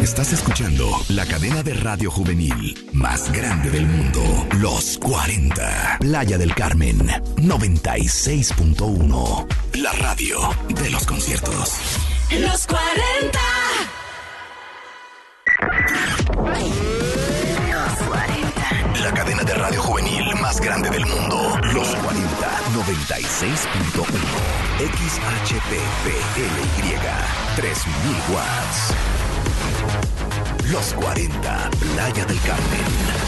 Estás escuchando la cadena de radio juvenil más grande del mundo. Los 40. Playa del Carmen, 96.1. La radio de los conciertos. Los 40. La cadena de radio juvenil más grande del mundo. Los 40, 96.1. XHPPLY, 3000 watts. Los 40, Playa del Carmen.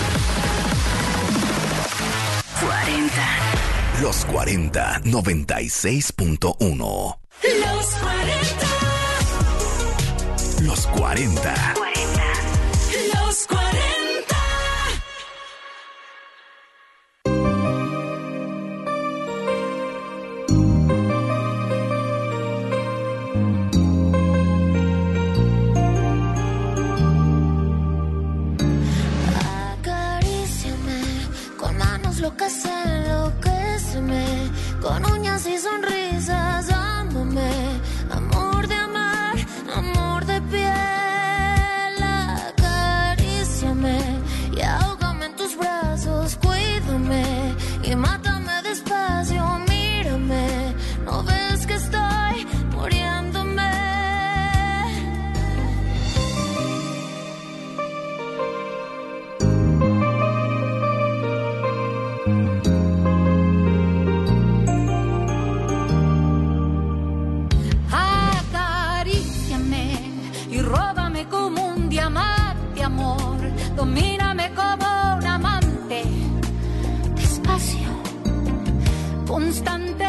40. Los 40, 96.1. Los 40. Los 40. Los 40. Locas enloquéceme, con uñas y sonrisas, dándome amor de amar, amor de piel. Acaríciame y ahógame en tus brazos, cuídame y mátame despacio, mírame, no ves que estoy muriéndome. Domíname como un amante, despacio, constante,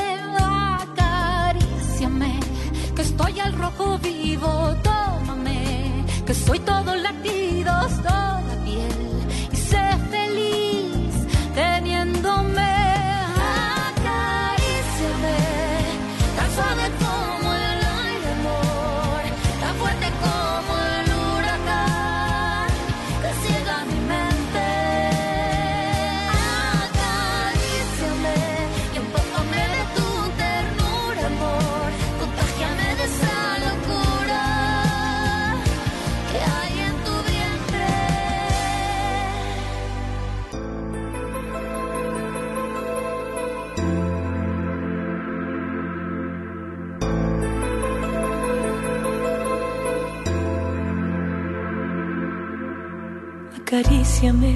acaríciame, que estoy al rojo vivo, tómame, que soy todos latidos, toda piel, y sé feliz teniéndome. Acaríciame, tan suave como el aire, amor, tan fuerte como el huracán que ciega mi mente. Acaríciame y empápame de tu ternura, amor, contágiame de esa locura que hay en tu vientre. Acaríciame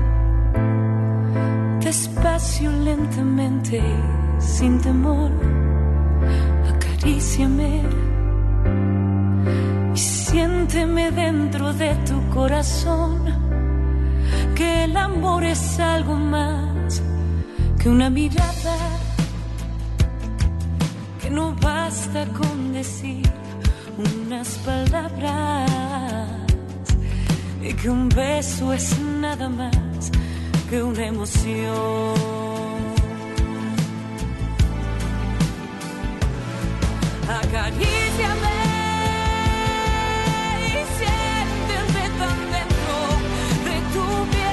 despacio, lentamente, sin temor. Acaríciame y siénteme dentro de tu corazón, que el amor es algo más que una mirada, que no basta con decir unas palabras, y que un beso es nada más que una emoción. Acaríciame y siénteme tan dentro de tu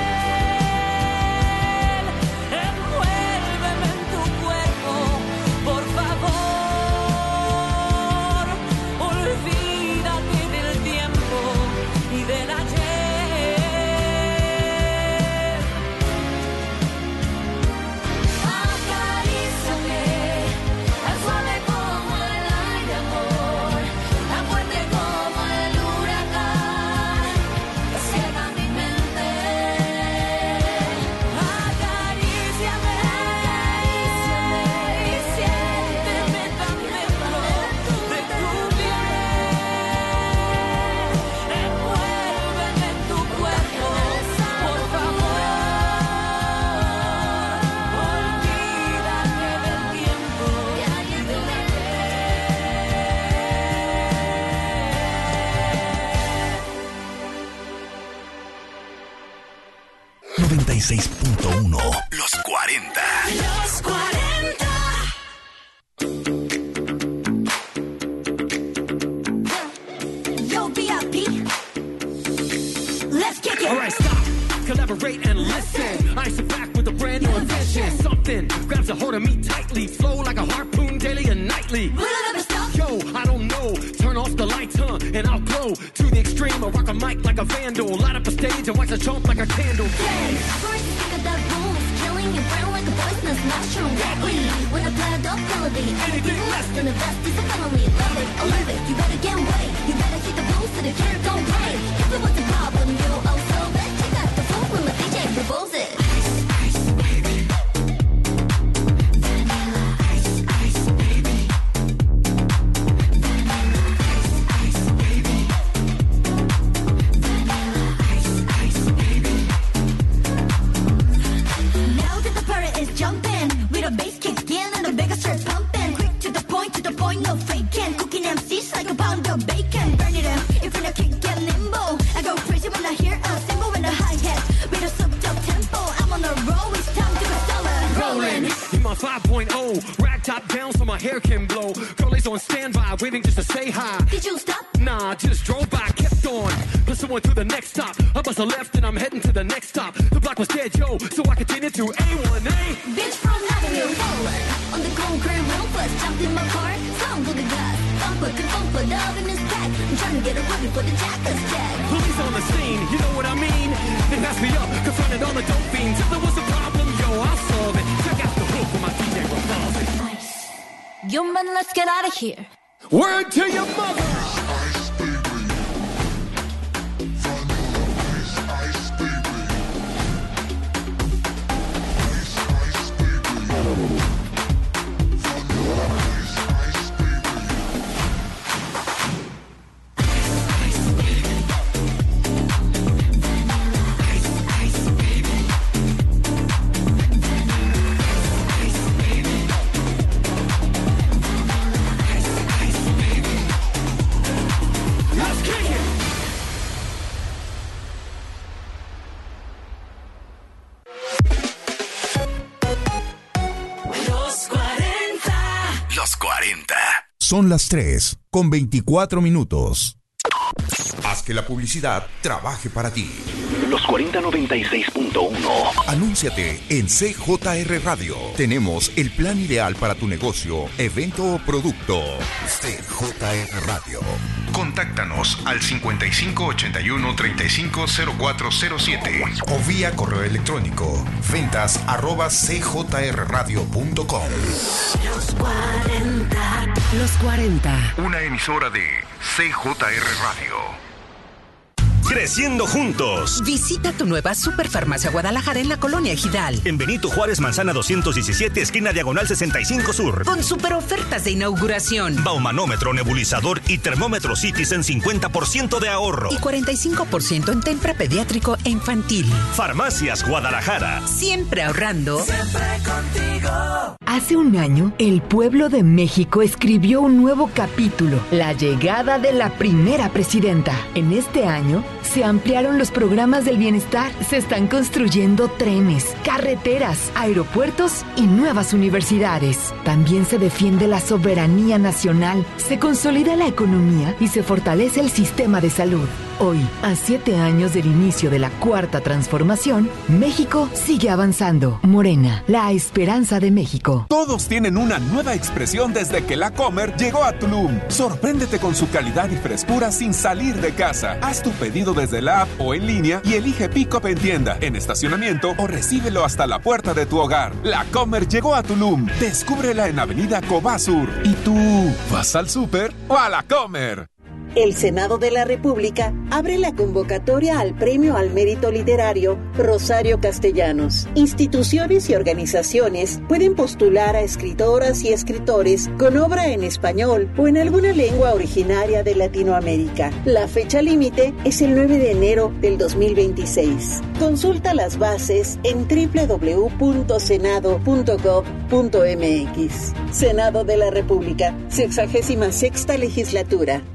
piel. Envuélveme en tu cuerpo, por favor. Olvídate del tiempo y del ayer. Los 40. Los 40. Yo, VIP. Let's kick it. All right, stop, collaborate and listen. I sit back with a brand new invention. Something grabs a hold of me tightly. Flow like a harpoon daily and nightly. Yo, I don't know low. Turn off the lights, and I'll glow to the extreme. I rock a mic like a vandal. Light up a stage and watch a jump like a candle. Yeah, first you think of that boom, killing your friend like a poisonous mushroom. Deadly, when I play a dog melody, anything less than the best is a felony. Love it, I live it, you better get away. You better hit the rules so the kid don't play. If it was a problem, you'll also bet. Check out the fool when the DJ proposes it. Jumping with a bass kick in and the bigger starts pumping. Quick to the point, no faking. Cooking MCs like a pound of bacon. Burn it up if you're not kick and nimble. I go crazy when I hear a cymbal in the hi-hat with a souped up tempo. I'm on a roll, it's time to get started. Rolling in my 5.0, rag top down so my hair can blow. Girlies on standby, waiting just to say hi. Did you stop? Nah, just drove by, kept on. Pursuing to the next stop. I bust a left and I'm heading to the next stop. The block was dead, yo, so I continued to A1A. Bitch from Avenue, roller. On the concrete real fast, jumped in my car, song to the gas. Bumper, love in his pack. I'm trying to get a ready for the Jackers jack. Police on the scene, you know what I mean? They passed me up, confronted all the dope fiends. If there was a problem, yo, I'll solve it. Check out the hook when my DJ revolves it. Nice. Yo, man, let's get out of here. Word to your mother! Son las 3:24. Haz que la publicidad trabaje para ti. Los 4096.1. Anúnciate en CJR Radio. Tenemos el plan ideal para tu negocio, evento o producto. CJR Radio. Contáctanos al 5581-350407 o vía correo electrónico ventas@cjrradio.com. Los 40. Una emisora de CJR Radio. Creciendo juntos. Visita tu nueva Superfarmacia Guadalajara en la Colonia Ejidal. En Benito Juárez, Manzana 217, esquina diagonal 65 Sur. Con super ofertas de inauguración. Baumanómetro, nebulizador y termómetro Citizen 50% de ahorro. Y 45% en Tempra pediátrico e infantil. Farmacias Guadalajara. Siempre ahorrando. Siempre contigo. Hace un año, el pueblo de México escribió un nuevo capítulo, la llegada de la primera presidenta. En este año, se ampliaron los programas del bienestar, se están construyendo trenes, carreteras, aeropuertos y nuevas universidades. También se defiende la soberanía nacional, se consolida la economía y se fortalece el sistema de salud. Hoy, a 7 años del inicio de la cuarta transformación, México sigue avanzando. Morena, la esperanza de México. Todos tienen una nueva expresión desde que La Comer llegó a Tulum. Sorpréndete con su calidad y frescura sin salir de casa. Haz tu pedido desde la app o en línea y elige Pick-up en tienda, en estacionamiento o recíbelo hasta la puerta de tu hogar. La Comer llegó a Tulum. Descúbrela en Avenida Cobá Sur. ¿Y tú, vas al súper o a La Comer? El Senado de la República abre la convocatoria al Premio al Mérito Literario Rosario Castellanos. Instituciones y organizaciones pueden postular a escritoras y escritores con obra en español o en alguna lengua originaria de Latinoamérica. La fecha límite es el 9 de enero del 2026. Consulta las bases en www.senado.gov.mx. Senado de la República, 66ª legislatura.